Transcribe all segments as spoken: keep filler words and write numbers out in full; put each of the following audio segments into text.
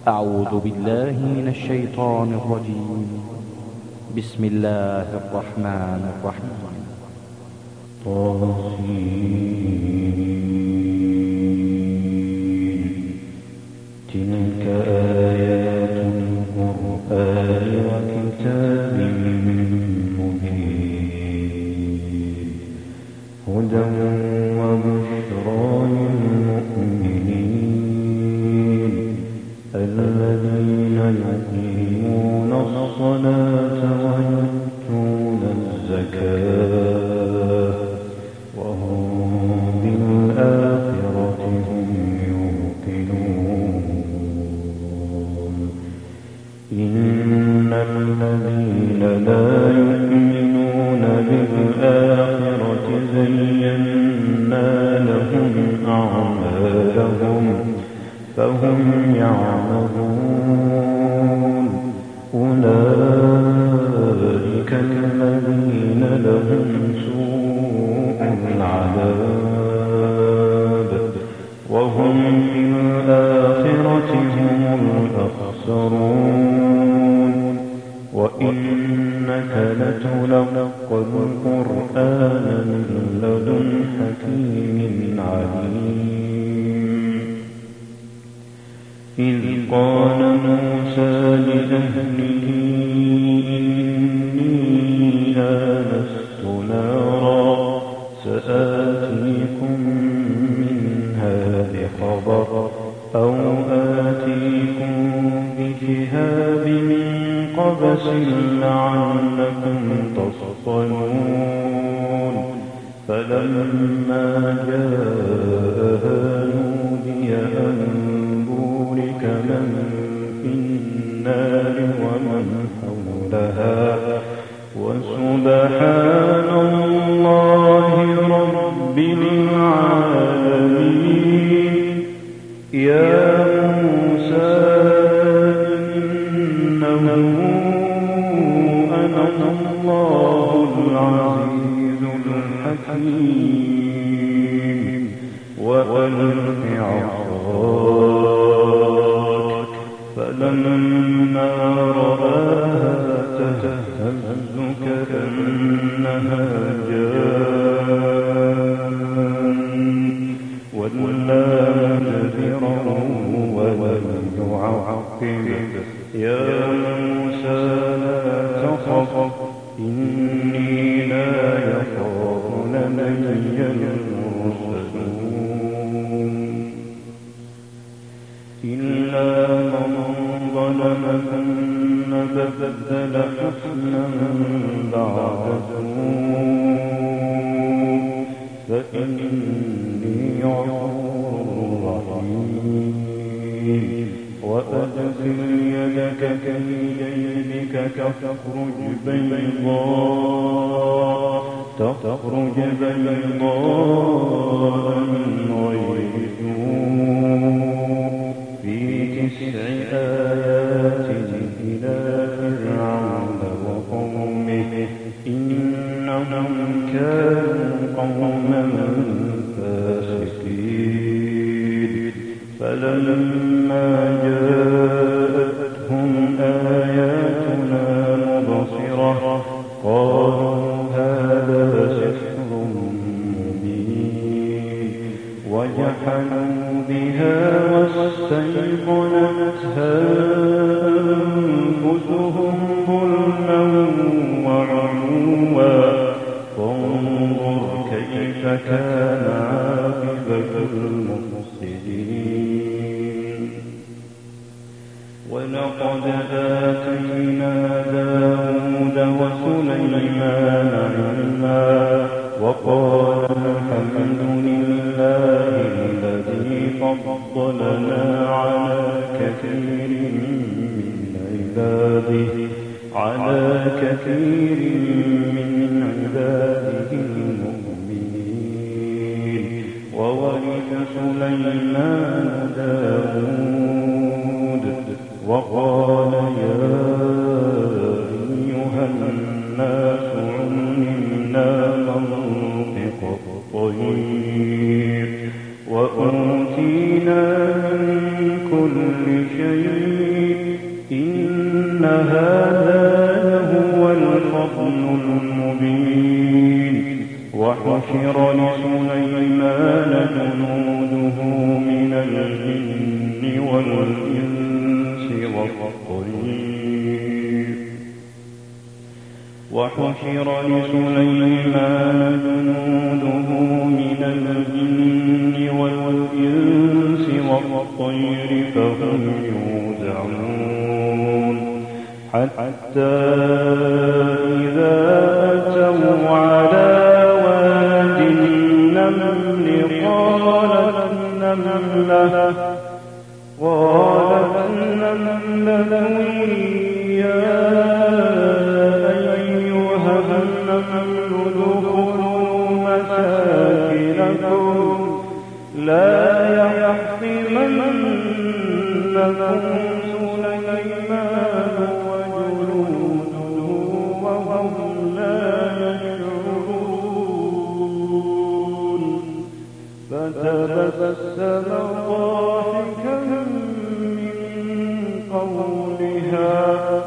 أعوذ بالله من الشيطان الرجيم. بسم الله الرحمن الرحيم. طاسين تلك آيات القرآن وكتاب مبين هدى وبشرى للمؤمنين الذين يقيمون الصلاة ويؤتون الزكاة وهم بالآخرة هم يوقنون إن الذين لا يؤمنون بالآخرة زينا لهم أعمالهم فهم يعملون أولئك الذين لهم سوء العذاب وهم في الآخرة هم الأخسرون وإنك لتلقى القرآن من لدن حكيم عليم إذ قال موسى لأهله إني آنست نارا سآتيكم منها بخبر أو آتيكم بشهاب قبس لعلكم تصطلون فلما جاءها نودي أن بورك من في النار ومن حولها وسبحان الله رب العالمين. يا موسى إنه أنا الله العزيز الحكيم وألق عصاك فلما رآها تهتز كأنها جان ولا مدبرا ولم يعقب. يا موسى لا تخف إني لا يخاف لدي المرسلون إلا من ظلم ثم بدل حسنا بعد سوء فإني غفور رحيم. وأدخل يدك في جيبك تخرج بيضاء تخرج بيضاء من غير سوء في تسع آيات إلى فرعون وقومه إنهم كانوا قوما فاسقين. فلما جاءتهم آياتنا مبصرة قالوا هذا سحر مبين وجحدوا بها واستيقنتها أنفسهم ظلما وعلوا فانظر كيف كان عاقبة المفسدين. ولقد آتينا داود وسليمان علما وقال الحمد لله الذي فضلنا على كثير من عباده على كثير من عباده المؤمنين. وورث سليمان داود وقال يا أيها الناس علمنا منطق الطير وأوتينا من كل شيء هذا لهو الفضل المبين وحشر لسليمان جنوده من الجن والإنس والطير وحشر لسليمان جنوده من الجن والإنس والطير فهم يوزعون حتى إذا أتوا على واد النمل قالت نملة قالت نملة يا أيها النمل ادخلوا مساكنكم لا يحطمنكم سليمان وجنوده وهم لا يشعرون فتبسم ضاحكا من قولها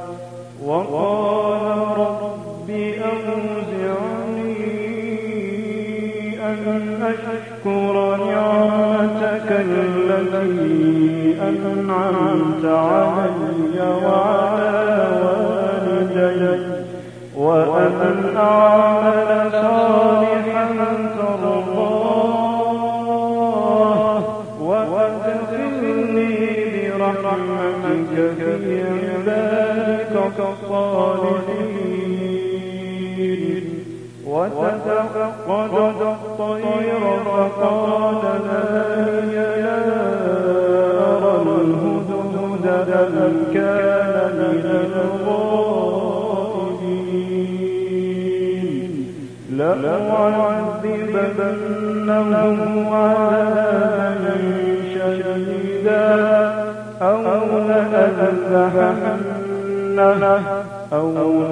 وقال رب أوزعني أن أشكر نعمتك التي أنعمت علي وعلى والدي وأن أعمل صالحا ترضاه وأدخلني برحمتك في عبادك الصالحين وتفقد الطير فقال ما لي لا أرى الهدهد أم كان من الغائبين لأعذبنه عذابا شديدا أو لأذبحنه أو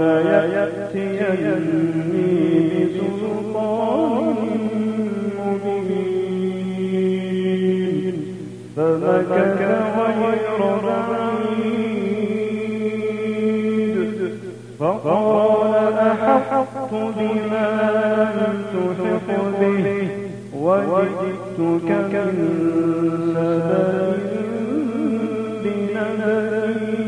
ليأتيني بسلطان مبين فمكث غير بعيد فقال أحطت بما لم تحط به وجئتك من سبأ بنبأ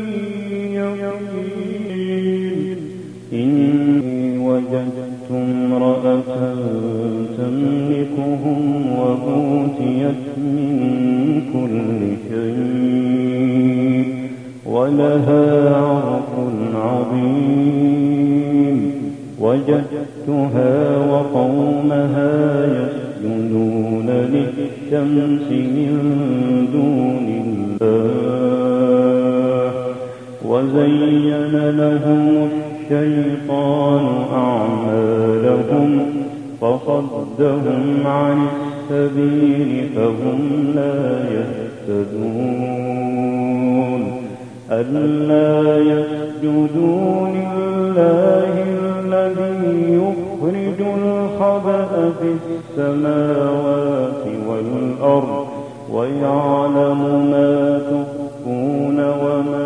يقين إني وجدت امرأة تملكهم وأوتيت من كل شيء ولها عرش عظيم وجدتها وقومها يسجدون للشمس من دون الله وزين لهم الشيطان أعمالهم فصدهم عن السبيل فهم لا يهتدون ألا يسجدوا لله الذي يخرج الخبأ في السماوات والأرض ويعلم ما تخفون وما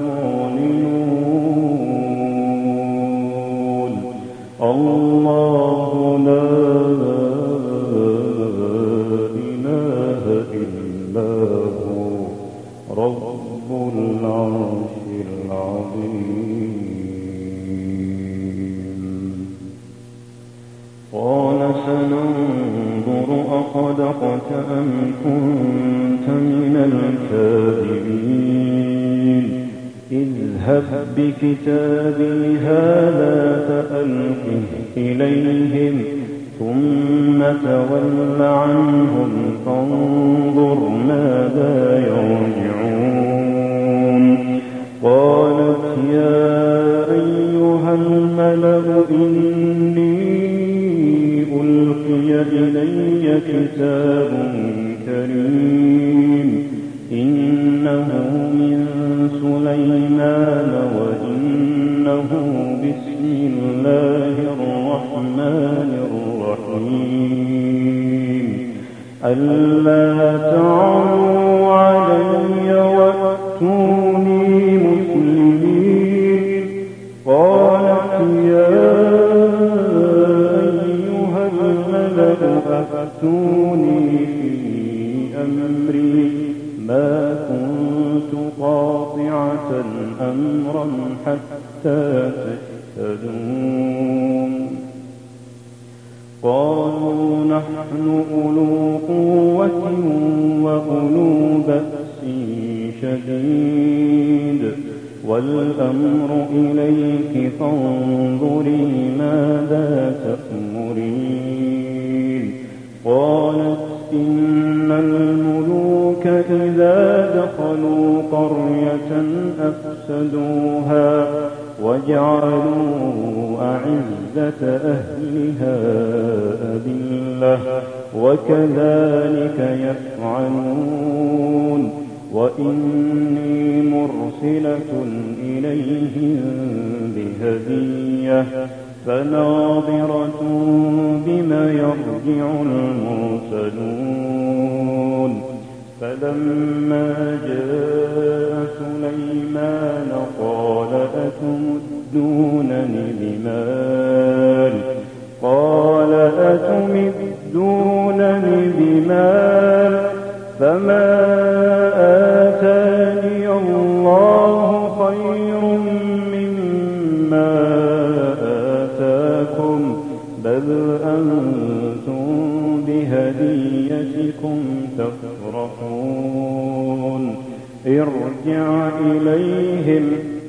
تعلنون الله لا إله إلا هو رب العرش العظيم قال سننظر أصدقت أم كنت من الكاذبين اذهب بكتابي هذا فألقه إليهم ثم تول عنهم فانظر ماذا يرجعون قالت يا أيها الملأ إني ألقي إلي كتاب كريم إنه من سليمان وإنه بسم الله الرحمن الرحيم ألا تعلوا علي وأتوني مسلمين قاطعة أمرا حتى تشهدون قالوا نحن أولو قوة وأولو بأس شديد والأمر إليك فانظري ماذا تأمرين قالت إن الملوك إذا دخلوا قرية أفسدوها وجعلوا أعزة أهلها أذلة وكذلك يفعلون وإني مرسلة إليهم بهدية فناظرة بما يرجع المرسلون فلما جاء سليمان قال أتمدونني بمال قال أتمدونني بمال فما آتاني الله خير مما آتاكم بل أنتم بهديتكم تفرحون ارجع إليهم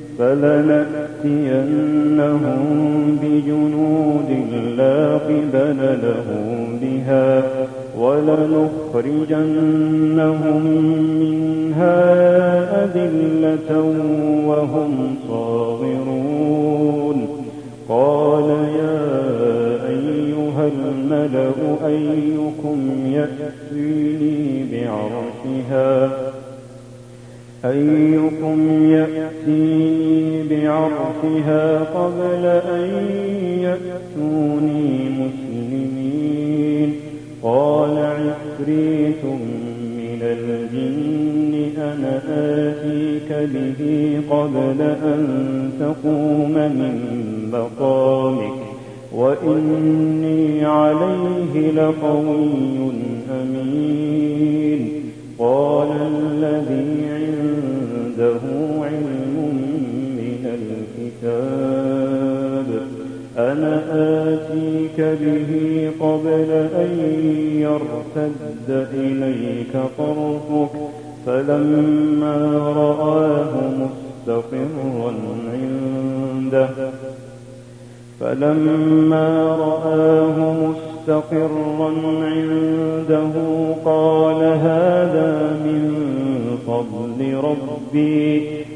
فلنأتينهم بجنود لا قبل لهم بها ولنخرجنهم منها أذلة وهم صاغرون قال يا أيها الملأ أيكم يأتيني بعرشها أيكم يأتيني بعرشها قبل أن يأتوني مسلمين قال عفريت من الجن أنا آتيك به قبل أن تقوم من مقامك وإني عليه لقوي أمين قال الذي عنده علم من الكتاب أنا آتيك به قبل أن يرتد إليك طرفك فلما رآه مستقرا عنده فلما رآه مستقرا عنده قال هذا من فضل ربي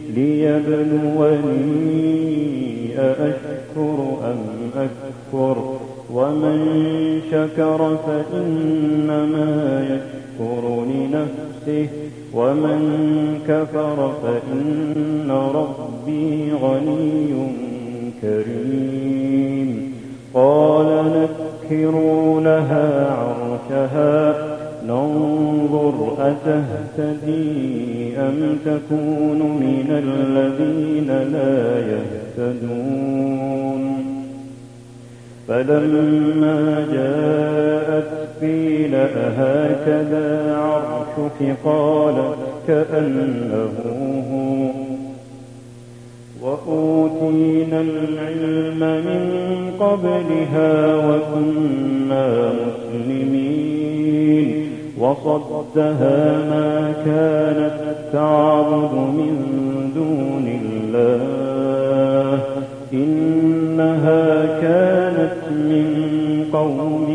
ليبلوني أأشكر أم أكفر ومن شكر فإنما يشكر لنفسه ومن كفر فإن ربي غني كريم قال نكروا لها عرشها ننظر أتهتدي أم تكون من الذين لا يهتدون فلما جاءت قيل أهكذا عرشك قالت كأنه هو وأوتينا العلم من قبلها وكنا مسلمين وصدها ما كانت تعبد من دون الله إنها كانت من قوم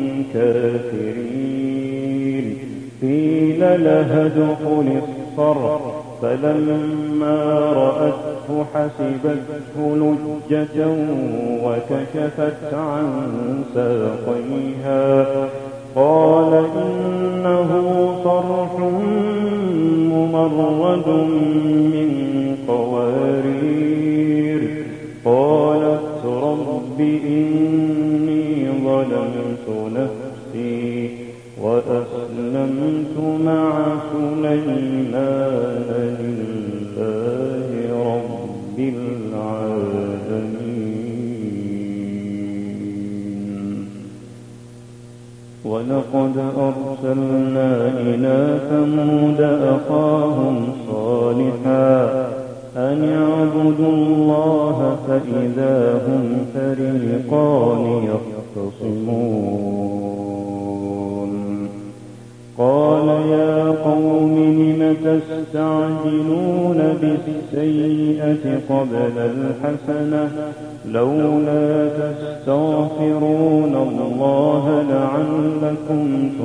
كافرين قيل لها ادخل الصرح فلما رأته حسبته لجة وكشفت عن ساقيها قال إنه صرح ممرد من قوارير قالت رب إني ظلمت نفسي وأسلمت مع سليمان لله رب العالمين ولقد أرسلنا إلى ثمود أخاهم صالحا أن اعبدوا الله فإذا هم فريقان يختصمون قال يا قوم لم تستعجلون بالسيئة قبل الحسنة لولا تستغفرون الله لعلكم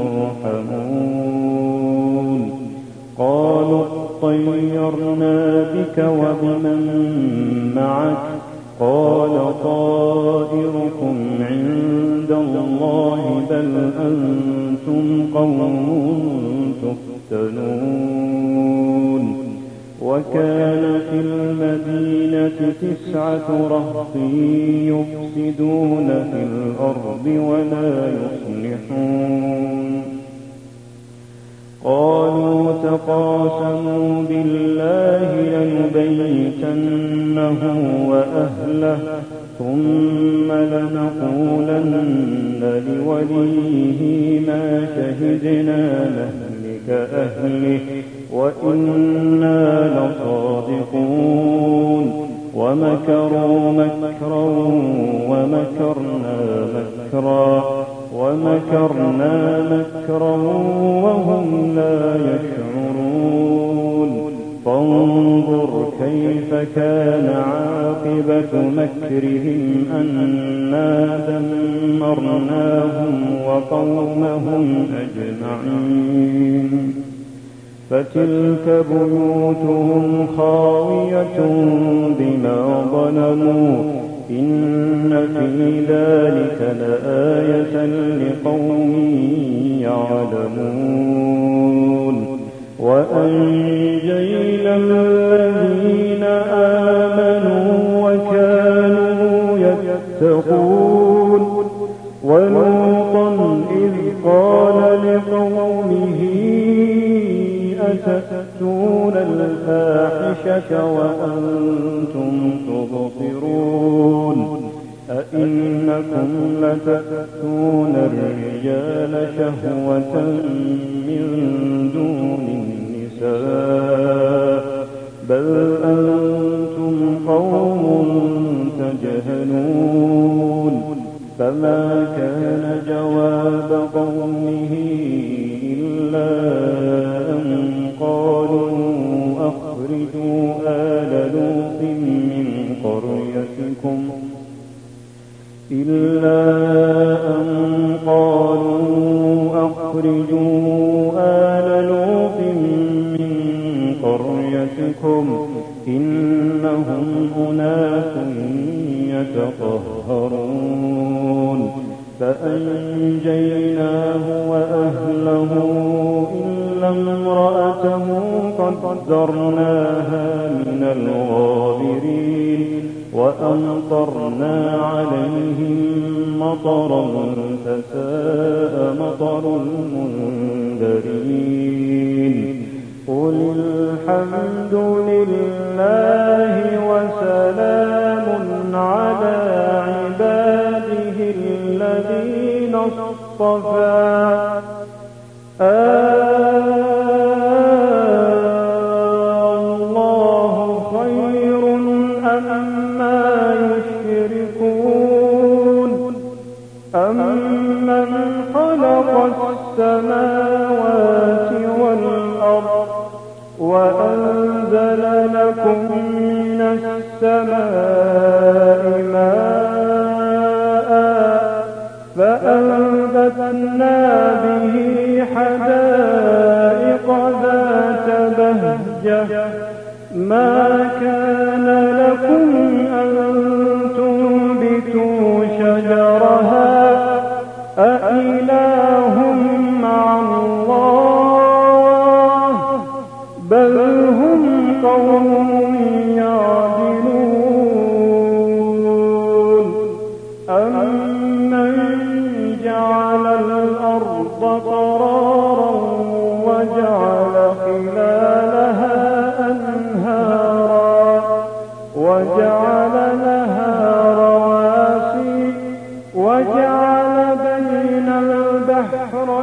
ترحمون قالوا اطيرنا بك وبمن معك قال طائركم عند الله بل أنتم قوم تفتنون وكان في المدينة تسعة رهط يفسدون في الأرض ولا يصلحون قالوا تقاسموا بالله لنبيتنه وأهله ثم لنقولن لوليه ما شهدنا مهلك أهله وإنا لصادقون ومكروا مكرا ومكرنا مكرا ومكرنا مكرا وهم لا يشعرون فانظر كيف كان عاقبة مكرهم أنا دمرناهم وقومهم أجمعين فتلك بيوتهم خاوية بما ظلموا إن في ذلك لآية لقوم يعلمون وأنجينا الذين آمنوا وكانوا يتقون ولوطا إذ قال لقومه أتأتون الفاحشة وأنتم تبصرون أئنكم لتأتون الرجال شهوة من دون النساء بل أنتم قوم تجهلون فما كان جواب قومه إلا أن قالوا أخرجوا آل لوط من قريتكم إلا أن قالوا أخرجوا آل لوط من قريتكم إنهم أناس يتطهرون فأنجيناه وأهله إلا امرأته قدرناها من الغابرين وأمطرنا عليهم مطرا فساء مطر المنذرين قل الحمد لله وسلام على عباده الذين اصطفى الله خير أما يشركون أمن خلق السماوات والأرض وأنزل لكم من السماء ماء فأنبتنا به حدائق ذات بهجة ما كان لكم أن تنبتوا شجرها أإله مع الله بل هم قوم يعدلون أمن جعل الأرض قرارا وجعل خلالها أنهارا وجعل لها رواسي وجعل بين البحرين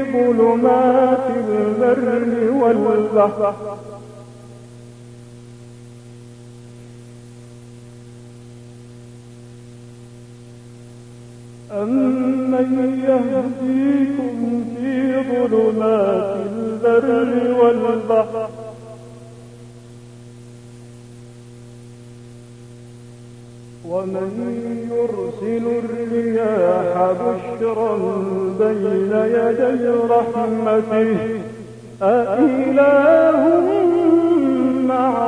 ظلمات البر والبحر أمن يهديكم في ظلمات البر والبحر ومن يرسل الرياح بشرا بين يدي رحمته أإله مع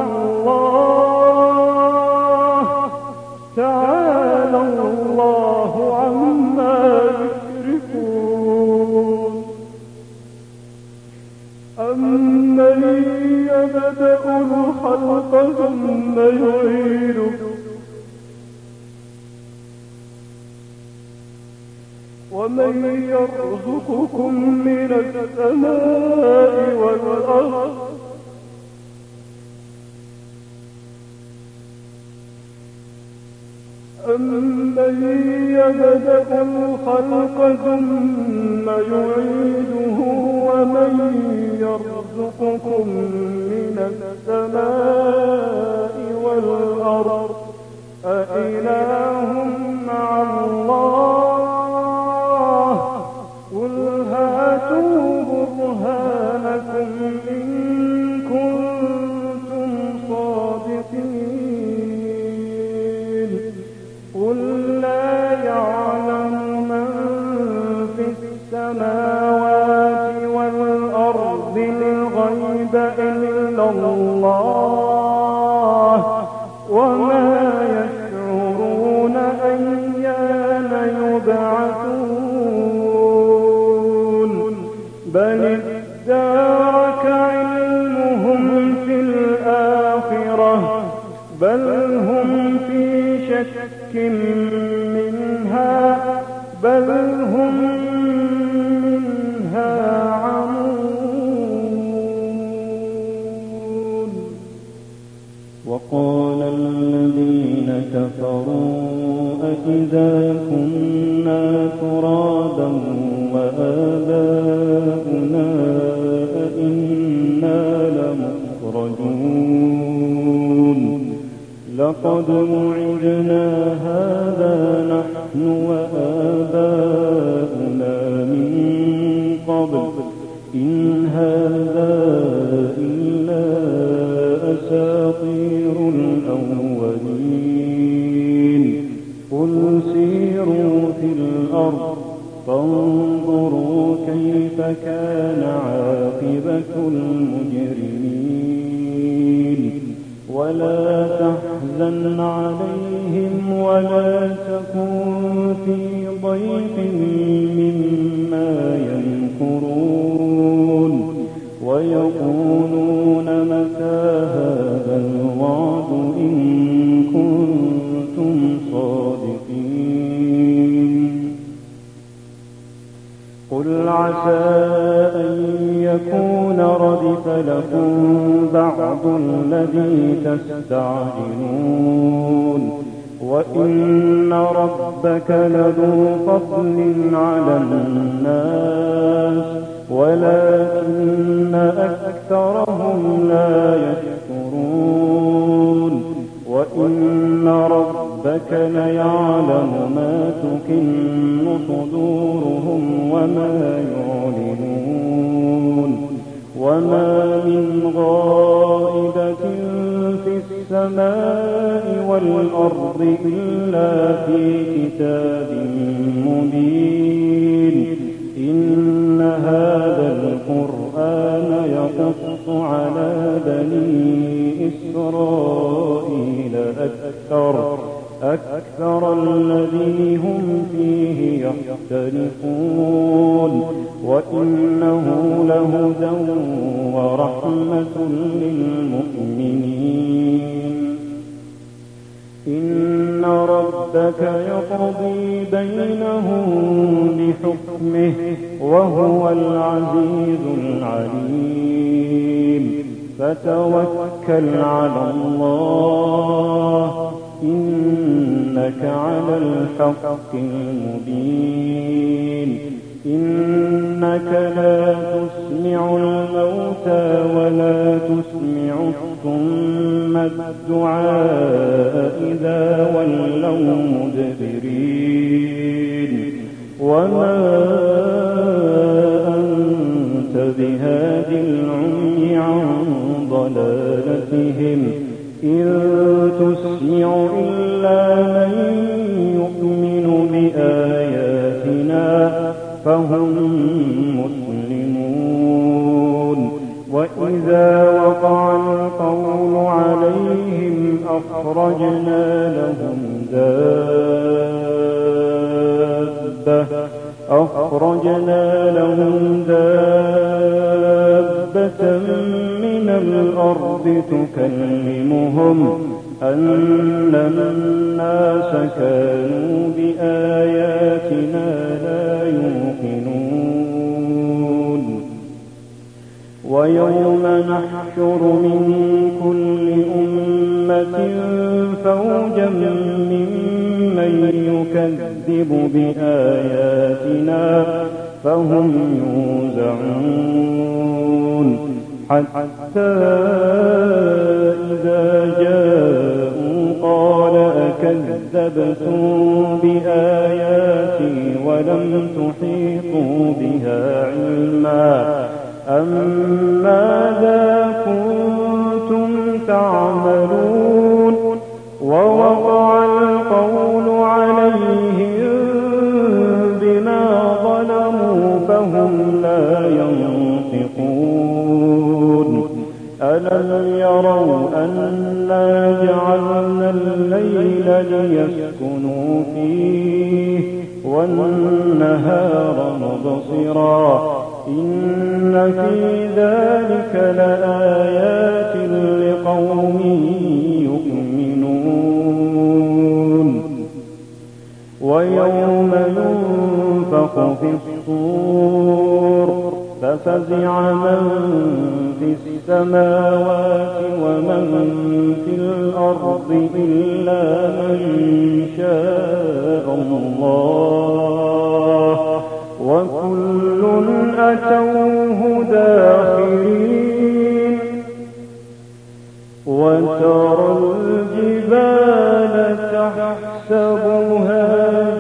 الله تعالى الله عما يشركون أمن يبدأ الخلق ثم يعيده ومن يرزقكم من السماء والأرض أمن يبدأ الخلق ثم يعيده ومن يرزقكم من السماء والأرض أإله مع الله قل هاتوا برهانكم إن كنتم صادقين قل لا يعلم من في السماوات والأرض الغيب إلا الله وما يشعرون أيان يبعثون بل ادارك علمهم في الآخرة بل هم في شك منها بل هم منها عمون وقال الذين كفروا أإذا كنا ترابا وآباؤنا أئنا لمخرجون لقد وعدنا هذا نحن وآباؤنا من قبل إن هذا إلا أساطير الأولين قل سيروا في الأرض فانظروا كيف كان عاقبة المجرمين ولا تحزن عليهم ولا تكن في ضيق مما يمكرون ويقولون متى هذا الوعد إن كنتم صادقين قل عسى أن يكون ردف لكم بعض الذي تستعجلون وإن ربك لذو فضل على الناس ولكن أكثرهم لا يشكرون وإن ربك ليعلم ما تكن صدورهم وما يعلنون وما من غائبة في السماء والأرض إلا في كتاب مبين إن هذا القرآن يقص على بني إسرائيل أكثر أكثر الذي هم فيه يختلفون وإنه لهدى ورحمة للمؤمنين إن ربك يقضي بينهم بحكمه وهو العزيز العليم فتوكل على الله إنك على الحق المبين إنك لا تسمع الموتى ولا تسمع الصم الدعاء إذا ولوا مدبرين وما أنت بهاد العمي عن ضلالتهم إن تسمع إلا من يؤمن بآياتنا فهم مسلمون وإذا وقع القول عليهم أخرجنا لهم دابة أخرجنا لهم دابة من الأرض تكلمهم أن الناس كانوا بآياتنا لا يوقنون ويوم نحشر من كل أمة فوجا ممن يكذب بآياتنا فهم يوزعون حتى إذا جاءوا قال أكذبتم بآياتي ولم تحيطوا بها علما أم ماذا كنتم تعملون ووقع القول عليهم بما ظلموا فهم لا ينطقون ألم يروا أنا جعلنا الليل ليسكنوا فيه والنهار مبصرا إن في ذلك لآيات لقوم يؤمنون ويوم ينفخ في الصور ففزع من في السماوات ومن في الأرض إلا من شاء الله وكل أتوه داخرين وترى الجبال تحسبها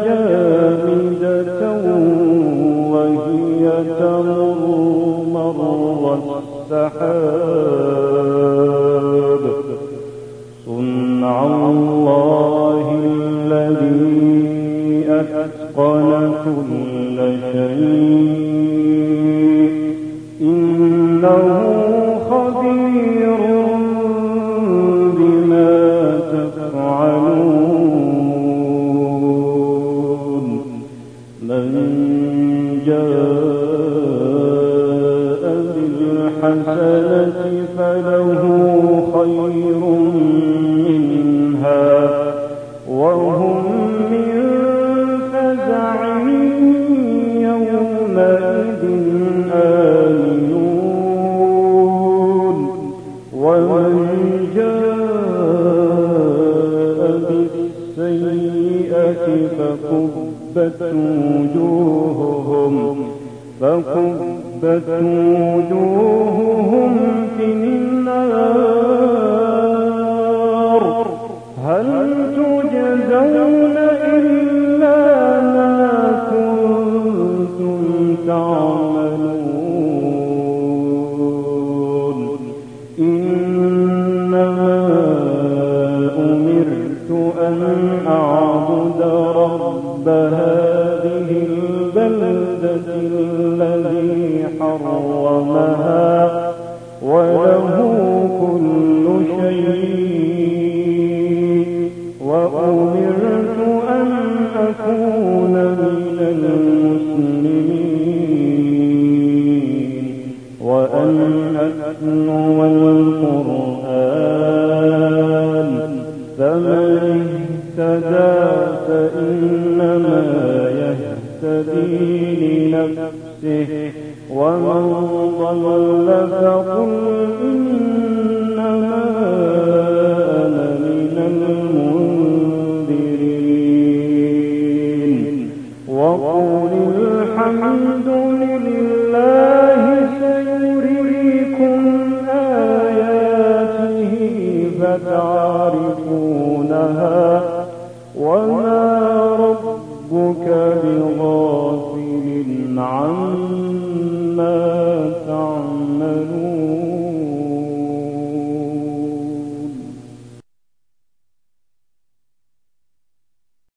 جامدة وهي تمر مر السحاب صنع الله الذي أتقن كل شيء إنه خبير بما تفعلون من جاء بالحسنة فله خير منها وهم من فزع يومئذ آمنون ومن جاء بالسيئة فكبت وجوههم فكبت وجوههم في النار هل تجزون إلا ما كنتم تعملون إنما أمرت أن أعبد رب هذه البلدة الذي حرمها وله كل شيء وأمرت أن أكون من المسلمين وأن أتلو القرآن فمن اهتدى فإنما يهتدي لنفسه ومن ضل فقل إنما أنا من المنذرين وقل الحمد الحمد لله سيريكم آياته فتعرفونها وما ربك بغافل عما